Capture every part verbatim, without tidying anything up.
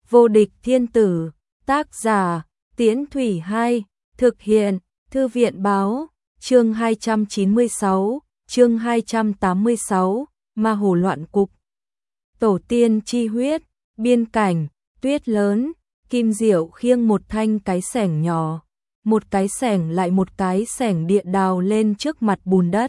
Vô địch thiên tử, tác giả, Tiễn Thủy Hai, thực hiện, Thư viện báo, chương hai trăm chín mươi sáu, chương hai trăm tám mươi sáu, Ma Hồ loạn cục. Tổ tiên chi huyết, biên cảnh, tuyết lớn, Kim Diệu khiêng một thanh cái xẻng nhỏ, một cái xẻng lại một cái xẻng địa đào lên trước mặt bùn đất.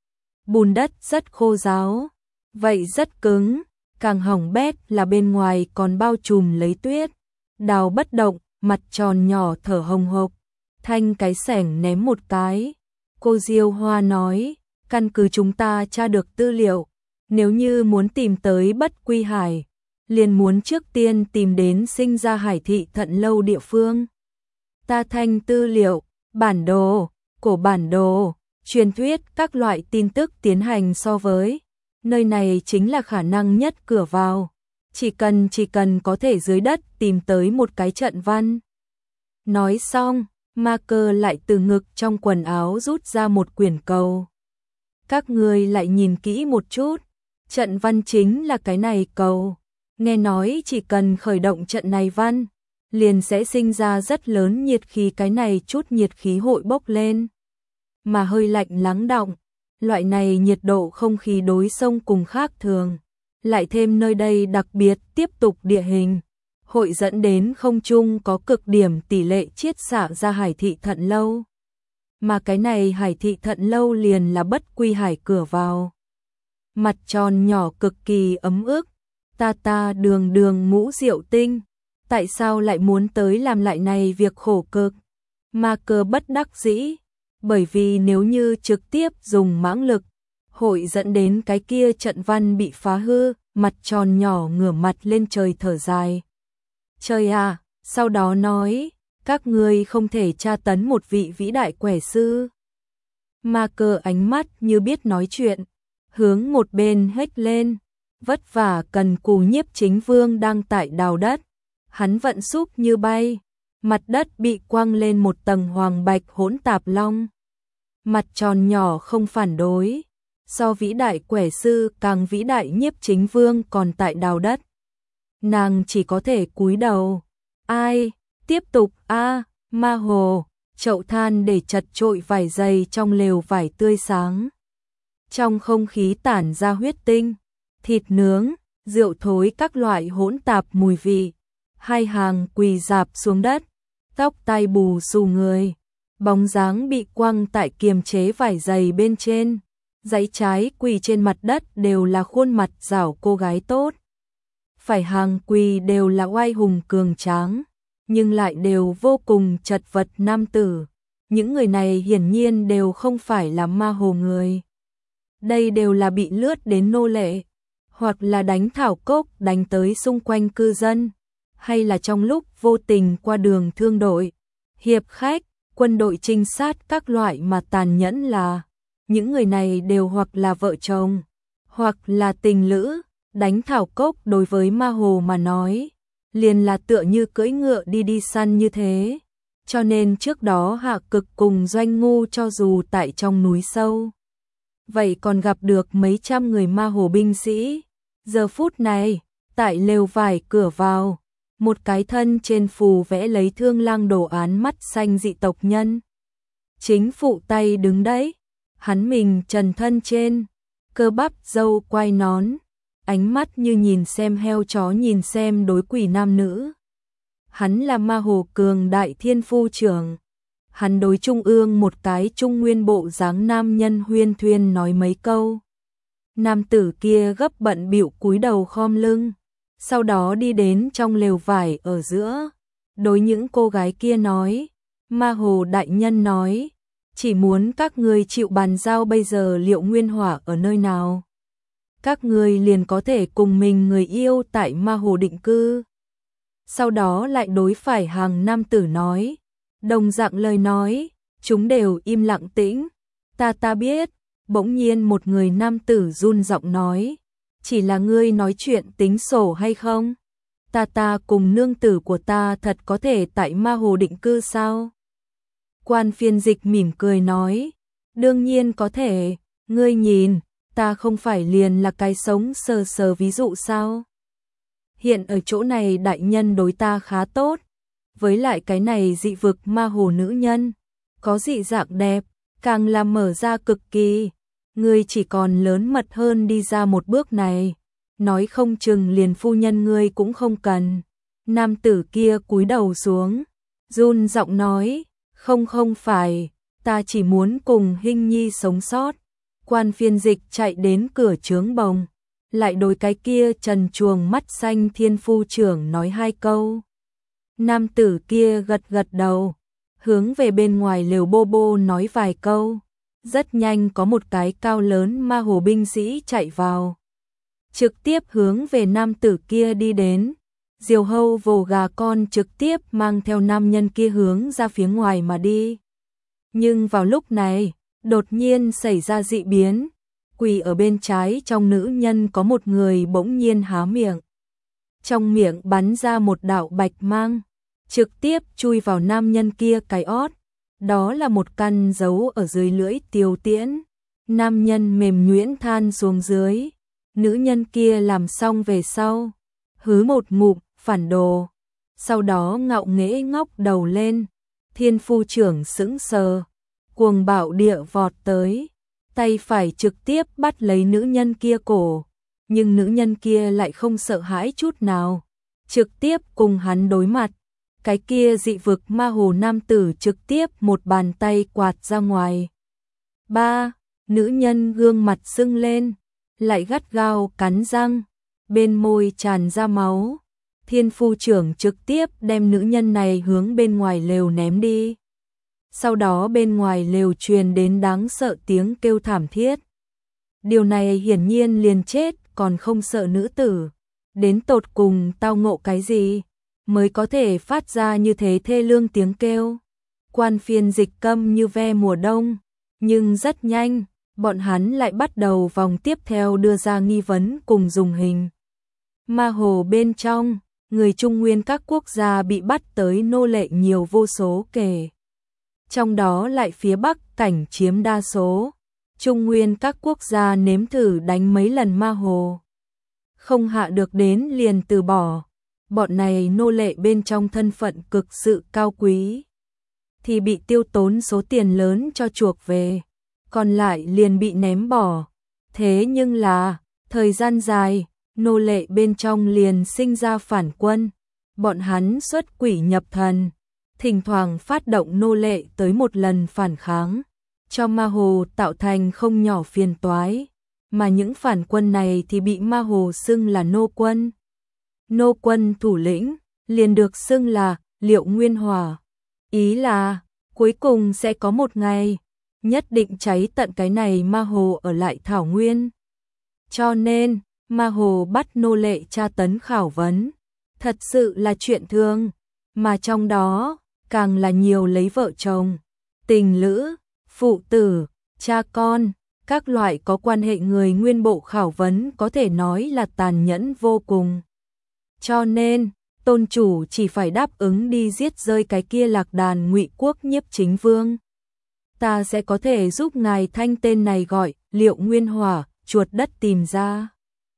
Bùn đất rất khô ráo, vậy rất cứng, càng hỏng bét là bên ngoài còn bao trùm lấy tuyết. Đào bất động, mặt tròn nhỏ thở hồng hộc, thanh cái xẻng ném một cái. Cô Diêu Hoa nói, căn cứ chúng ta tra được tư liệu, nếu như muốn tìm tới Bất Quy Hải, liền muốn trước tiên tìm đến sinh ra Hải Thị Thận Lâu địa phương. Ta thanh tư liệu, bản đồ, cổ bản đồ, truyền thuyết các loại tin tức tiến hành so với. Nơi này chính là khả năng nhất cửa vào. Chỉ cần chỉ cần có thể dưới đất tìm tới một cái trận văn. Nói xong, Ma Cơ lại từ ngực trong quần áo rút ra một quyển cầu. Các người lại nhìn kỹ một chút, trận văn chính là cái này cầu. Nghe nói chỉ cần khởi động trận này văn, liền sẽ sinh ra rất lớn nhiệt khí, cái này chút nhiệt khí hội bốc lên. Mà hơi lạnh lắng đọng, loại này nhiệt độ không khí đối sông cùng khác thường. Lại thêm nơi đây đặc biệt tiếp tục địa hình, hội dẫn đến không trung có cực điểm tỷ lệ chiết xạ ra Hải Thị Thận Lâu. Mà cái này Hải Thị Thận Lâu liền là Bất Quy Hải cửa vào. Mặt tròn nhỏ cực kỳ ấm ức, ta ta đường đường Ngũ Diệu Tinh, tại sao lại muốn tới làm lại này việc khổ cực? Ma Cơ bất đắc dĩ, bởi vì nếu như trực tiếp dùng mãng lực, hội dẫn đến cái kia trận văn bị phá hư. Mặt tròn nhỏ ngửa mặt lên trời thở dài. Trời à, sau đó nói, các ngươi không thể tra tấn một vị vĩ đại quẻ sư. Ma Cơ ánh mắt như biết nói chuyện, hướng một bên hếch lên, vất vả cần cù Nhiếp Chính Vương đang tại đào đất. Hắn vận súp như bay, mặt đất bị quăng lên một tầng hoàng bạch hỗn tạp long. Mặt tròn nhỏ không phản đối. So vĩ đại quẻ sư càng vĩ đại Nhiếp Chính Vương còn tại đào đất. Nàng chỉ có thể cúi đầu. Ai, tiếp tục a à, Ma Hồ, chậu than để chật trội vải dày trong lều vải tươi sáng. Trong không khí tản ra huyết tinh, thịt nướng, rượu thối các loại hỗn tạp mùi vị. Hai hàng quỳ rạp xuống đất, tóc tai bù xù người, bóng dáng bị quăng tại kiềm chế vải dày bên trên. Dãy trái quỳ trên mặt đất đều là khuôn mặt rảo cô gái tốt. Phải hàng quỳ đều là oai hùng cường tráng, nhưng lại đều vô cùng chật vật nam tử. Những người này hiển nhiên đều không phải là Ma Hồ người. Đây đều là bị lướt đến nô lệ, hoặc là đánh thảo cốc đánh tới xung quanh cư dân, hay là trong lúc vô tình qua đường thương đội, hiệp khách, quân đội trinh sát các loại mà tàn nhẫn là. Những người này đều hoặc là vợ chồng, hoặc là tình lữ. Đánh thảo cốc đối với Ma Hồ mà nói, liền là tựa như cưỡi ngựa đi đi săn như thế. Cho nên trước đó Hạ Cực cùng Doanh Ngu cho dù tại trong núi sâu, vậy còn gặp được mấy trăm người Ma Hồ binh sĩ. Giờ phút này, tại lều vải cửa vào, một cái thân trên phù vẽ lấy thương lang đồ án mắt xanh dị tộc nhân. Chính phụ tay đứng đấy. Hắn mình trần thân trên, cơ bắp râu quai nón, ánh mắt như nhìn xem heo chó nhìn xem đối quỷ nam nữ. Hắn là Ma Hồ cường đại thiên phu trưởng. Hắn đối trung ương một cái trung nguyên bộ dáng nam nhân huyên thuyên nói mấy câu. Nam tử kia gấp bận bịu cúi đầu khom lưng, sau đó đi đến trong lều vải ở giữa. Đối những cô gái kia nói, Ma Hồ đại nhân nói, chỉ muốn các người chịu bàn giao bây giờ Liệu Nguyên Hỏa ở nơi nào. Các người liền có thể cùng mình người yêu tại Ma Hồ định cư. Sau đó lại đối phải hàng nam tử nói. Đồng dạng lời nói, chúng đều im lặng tĩnh. Ta ta biết, bỗng nhiên một người nam tử run giọng nói. Chỉ là ngươi nói chuyện tính sổ hay không? Ta ta cùng nương tử của ta thật có thể tại Ma Hồ định cư sao? Quan phiên dịch mỉm cười nói, đương nhiên có thể, ngươi nhìn, ta không phải liền là cái sống sờ sờ ví dụ sao? hiện ở chỗ này đại nhân đối ta khá tốt, với lại cái này dị vực ma hồ nữ nhân, có dị dạng đẹp, càng làm mở ra cực kỳ, ngươi chỉ còn lớn mật hơn đi ra một bước này, nói không chừng liền phu nhân ngươi cũng không cần. Nam tử kia cúi đầu xuống, run giọng nói, không không phải, ta chỉ muốn cùng Hinh Nhi sống sót. Quan phiên dịch chạy đến cửa trướng bồng, lại đối cái kia trần truồng mắt xanh thiên phu trưởng nói hai câu. Nam tử kia gật gật đầu, hướng về bên ngoài lều bô bô nói vài câu. Rất nhanh có một cái cao lớn ma hồ binh sĩ chạy vào, trực tiếp hướng về nam tử kia đi đến. Diều hâu vồ gà con trực tiếp mang theo nam nhân kia hướng ra phía ngoài mà đi. Nhưng vào lúc này, đột nhiên xảy ra dị biến, quỳ ở bên trái trong nữ nhân có một người bỗng nhiên há miệng. Trong miệng bắn ra một đạo bạch mang, trực tiếp chui vào nam nhân kia cái ót. Đó là một căn giấu ở dưới lưỡi tiêu tiễn. Nam nhân mềm nhuyễn than xuống dưới. Nữ nhân kia làm xong về sau, hứ một ngụm, phản đồ. Sau đó ngạo nghễ ngóc đầu lên. Thiên phu trưởng sững sờ, cuồng bạo địa vọt tới, tay phải trực tiếp bắt lấy nữ nhân kia cổ. Nhưng nữ nhân kia lại không sợ hãi chút nào, trực tiếp cùng hắn đối mặt. Cái kia dị vực ma hồ nam tử trực tiếp một bàn tay quạt ra ngoài. Ba, nữ nhân gương mặt sưng lên, lại gắt gao cắn răng, bên môi tràn ra máu. Thiên phu trưởng trực tiếp đem nữ nhân này hướng bên ngoài lều ném đi. Sau đó bên ngoài lều truyền đến đáng sợ tiếng kêu thảm thiết. Điều này hiển nhiên liền chết còn không sợ nữ tử. Đến tột cùng tao ngộ cái gì mới có thể phát ra như thế thê lương tiếng kêu. Quan phiên dịch câm như ve mùa đông, nhưng rất nhanh, bọn hắn lại bắt đầu vòng tiếp theo đưa ra nghi vấn cùng dùng hình. Ma hồ bên trong, người Trung Nguyên các quốc gia bị bắt tới nô lệ nhiều vô số kể. Trong đó lại phía Bắc cảnh chiếm đa số. Trung Nguyên các quốc gia nếm thử đánh mấy lần ma hồ, không hạ được đến liền từ bỏ. Bọn này nô lệ bên trong thân phận cực sự cao quý, thì bị tiêu tốn số tiền lớn cho chuộc về, còn lại liền bị ném bỏ. Thế nhưng là, thời gian dài, nô lệ bên trong liền sinh ra phản quân. Bọn hắn xuất quỷ nhập thần, thỉnh thoảng phát động nô lệ tới một lần phản kháng, cho ma hồ tạo thành không nhỏ phiền toái. Mà những phản quân này thì bị ma hồ xưng là nô quân. Nô quân thủ lĩnh liền được xưng là Liệu Nguyên Hỏa. Ý là cuối cùng sẽ có một ngày nhất định cháy tận cái này ma hồ ở lại thảo nguyên. Cho nên ma hồ bắt nô lệ tra tấn khảo vấn thật sự là chuyện thường, mà trong đó càng là nhiều lấy vợ chồng, tình lữ, phụ tử, cha con, các loại có quan hệ người nguyên bộ khảo vấn có thể nói là tàn nhẫn vô cùng. Cho nên, tôn chủ chỉ phải đáp ứng đi giết rơi cái kia lạc đàn Ngụy quốc nhiếp chính vương. Ta sẽ có thể giúp ngài thanh tên này gọi Liệu Nguyên Hỏa, chuột đất tìm ra.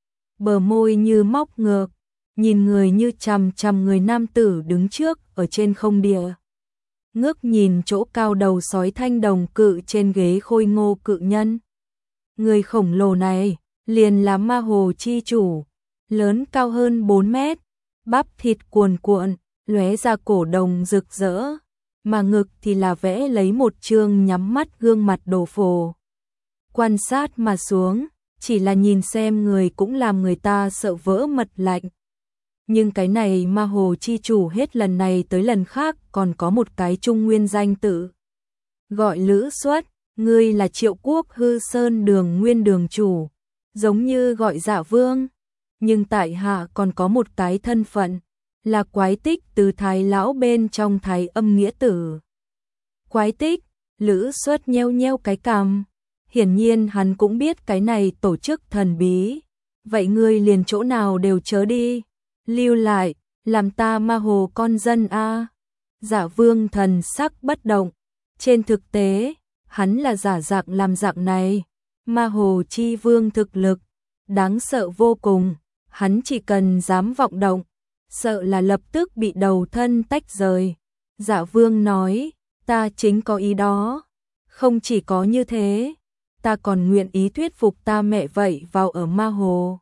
Bờ môi như móc ngược, nhìn người như chằm chằm người nam tử đứng trước ở trên không địa. Ngước nhìn chỗ cao đầu sói thanh đồng cự trên ghế khôi ngô cự nhân. Người khổng lồ này liền là ma hồ chi chủ, lớn cao hơn bốn mét, bắp thịt cuồn cuộn, lóe ra cổ đồng rực rỡ, mà ngực thì là vẽ lấy một chương nhắm mắt gương mặt đồ phồ. Quan sát mà xuống, chỉ là nhìn xem người cũng làm người ta sợ vỡ mật lạnh. Nhưng cái này ma hồ chi chủ hết lần này tới lần khác còn có một cái trung nguyên danh tự. Gọi Lữ Xuất, ngươi là Triệu Quốc Hư Sơn đường nguyên đường chủ, giống như gọi Dạ Vương. Nhưng tại hạ còn có một cái thân phận, là Quái Tích từ Thái lão bên trong Thái âm nghĩa tử. Quái Tích, Lữ Xuất nheo nheo cái cằm. Hiển nhiên hắn cũng biết cái này tổ chức thần bí. Vậy ngươi liền chỗ nào đều chớ đi, lưu lại, làm ta ma hồ con dân a. Dạ Vương thần sắc bất động. Trên thực tế, hắn là giả dạng làm dạng này. Ma hồ chi vương thực lực đáng sợ vô cùng, hắn chỉ cần dám vọng động, sợ là lập tức bị đầu thân tách rời. Dạ Vương nói, ta chính có ý đó, không chỉ có như thế, ta còn nguyện ý thuyết phục ta mẹ vậy vào ở Ma Hồ.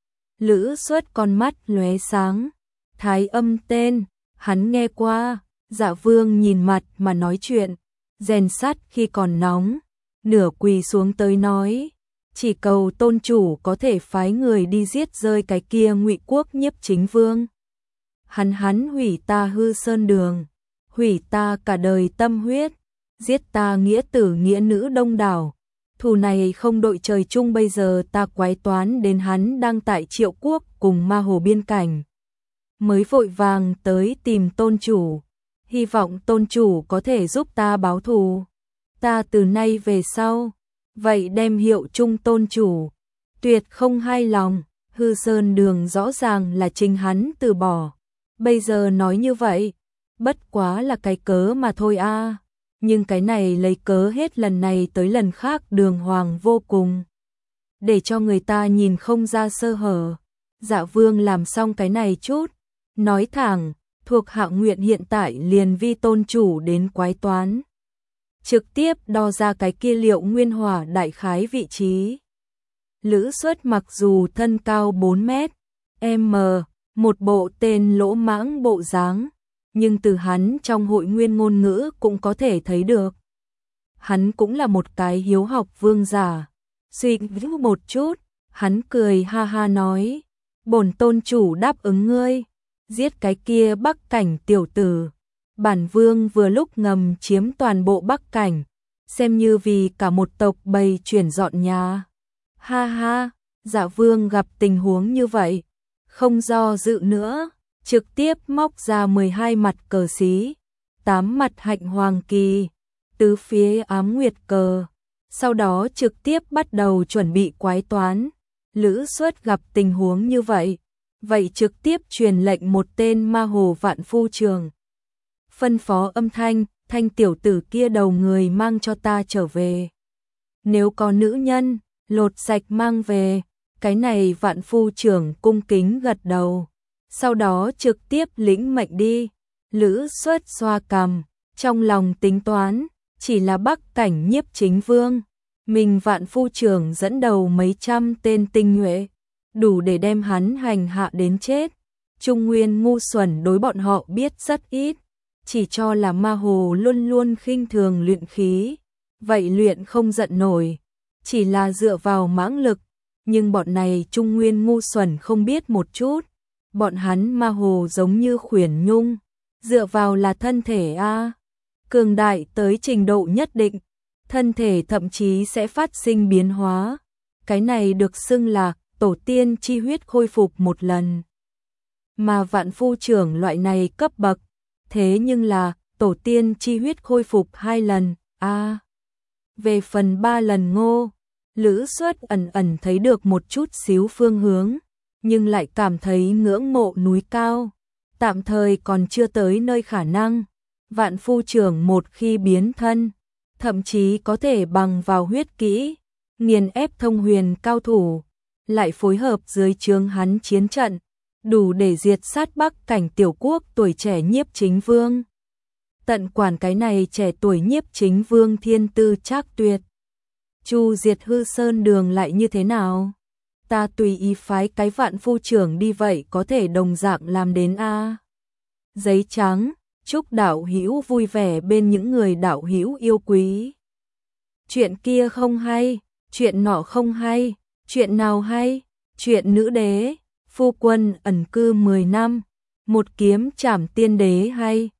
Lữ Xuất con mắt lóe sáng, Thái Âm tên, hắn nghe qua. Dạ Vương nhìn mặt mà nói chuyện, rèn sắt khi còn nóng, nửa quỳ xuống tới nói, chỉ cầu tôn chủ có thể phái người đi giết rơi cái kia Ngụy Quốc Nhiếp Chính Vương. Hắn hắn hủy ta Hư Sơn Đường, hủy ta cả đời tâm huyết, giết ta nghĩa tử nghĩa nữ đông đảo. Thù này không đội trời chung, bây giờ ta quái toán đến hắn đang tại Triệu Quốc cùng Ma Hồ biên cảnh, mới vội vàng tới tìm tôn chủ, hy vọng tôn chủ có thể giúp ta báo thù. Ta từ nay về sau, vậy đem hiệu chung tôn chủ, tuyệt không hai lòng. Hư Sơn Đường rõ ràng là chính hắn từ bỏ, bây giờ nói như vậy, bất quá là cái cớ mà thôi a. À. Nhưng cái này lấy cớ hết lần này tới lần khác đường hoàng vô cùng, để cho người ta nhìn không ra sơ hở. Dạ Vương làm xong cái này chút, nói thẳng, thuộc hạ nguyện hiện tại liền vi tôn chủ đến quái toán, trực tiếp đo ra cái kia Liệu Nguyên Hỏa đại khái vị trí. Lữ Xuất mặc dù thân cao bốn mét, m, một bộ tên lỗ mãng bộ dáng, nhưng từ hắn trong hội nguyên ngôn ngữ cũng có thể thấy được. Hắn cũng là một cái hiếu học vương giả. Suy nghĩ một chút, hắn cười ha ha nói, bổn tôn chủ đáp ứng ngươi, giết cái kia Bắc Cảnh tiểu tử. Bản vương vừa lúc ngầm chiếm toàn bộ Bắc Cảnh, xem như vì cả một tộc bầy chuyển dọn nhà. Ha ha, Dạ Vương gặp tình huống như vậy, không do dự nữa, trực tiếp móc ra mười hai mặt cờ xí, tám mặt hạnh hoàng kỳ, tứ phía ám nguyệt cờ, sau đó trực tiếp bắt đầu chuẩn bị quái toán. Lữ Xuất gặp tình huống như vậy, vậy trực tiếp truyền lệnh một tên Ma Hồ vạn phu trường, phân phó âm thanh, thanh tiểu tử kia đầu người mang cho ta trở về. Nếu có nữ nhân, lột sạch mang về. Cái này vạn phu trưởng cung kính gật đầu, sau đó trực tiếp lĩnh mệnh đi. Lữ Xuất xoa cằm, trong lòng tính toán, chỉ là Bắc Cảnh Nhiếp Chính Vương, mình vạn phu trưởng dẫn đầu mấy trăm tên tinh nhuệ, đủ để đem hắn hành hạ đến chết. Trung Nguyên ngu xuẩn đối bọn họ biết rất ít, chỉ cho là Ma Hồ luôn luôn khinh thường luyện khí, vậy luyện không giận nổi, chỉ là dựa vào mãng lực. Nhưng bọn này Trung Nguyên ngu xuẩn không biết một chút, bọn hắn Ma Hồ giống như khuyển nhung, dựa vào là thân thể a, cường đại tới trình độ nhất định, thân thể thậm chí sẽ phát sinh biến hóa. Cái này được xưng là tổ tiên chi huyết khôi phục một lần. Mà vạn phu trưởng loại này cấp bậc, thế nhưng là tổ tiên chi huyết khôi phục hai lần a. À, về phần ba lần ngô, Lữ Xuất ẩn ẩn thấy được một chút xíu phương hướng, nhưng lại cảm thấy ngưỡng mộ núi cao, tạm thời còn chưa tới nơi khả năng. Vạn phu trưởng một khi biến thân, thậm chí có thể bằng vào huyết kỹ, nghiền ép thông huyền cao thủ, lại phối hợp dưới trướng hắn chiến trận, đủ để diệt sát Bắc Cảnh tiểu quốc tuổi trẻ Nhiếp Chính Vương. Tận quản cái này trẻ tuổi Nhiếp Chính Vương thiên tư trác tuyệt. Chu diệt Hư Sơn Đường lại như thế nào? Ta tùy ý phái cái vạn phu trưởng đi vậy có thể đồng dạng làm đến a. Giấy trắng, chúc đạo hữu vui vẻ bên những người đạo hữu yêu quý. Chuyện kia không hay, chuyện nọ không hay, chuyện nào hay? Chuyện nữ đế, phu quân ẩn cư mười năm, một kiếm trảm tiên đế hay.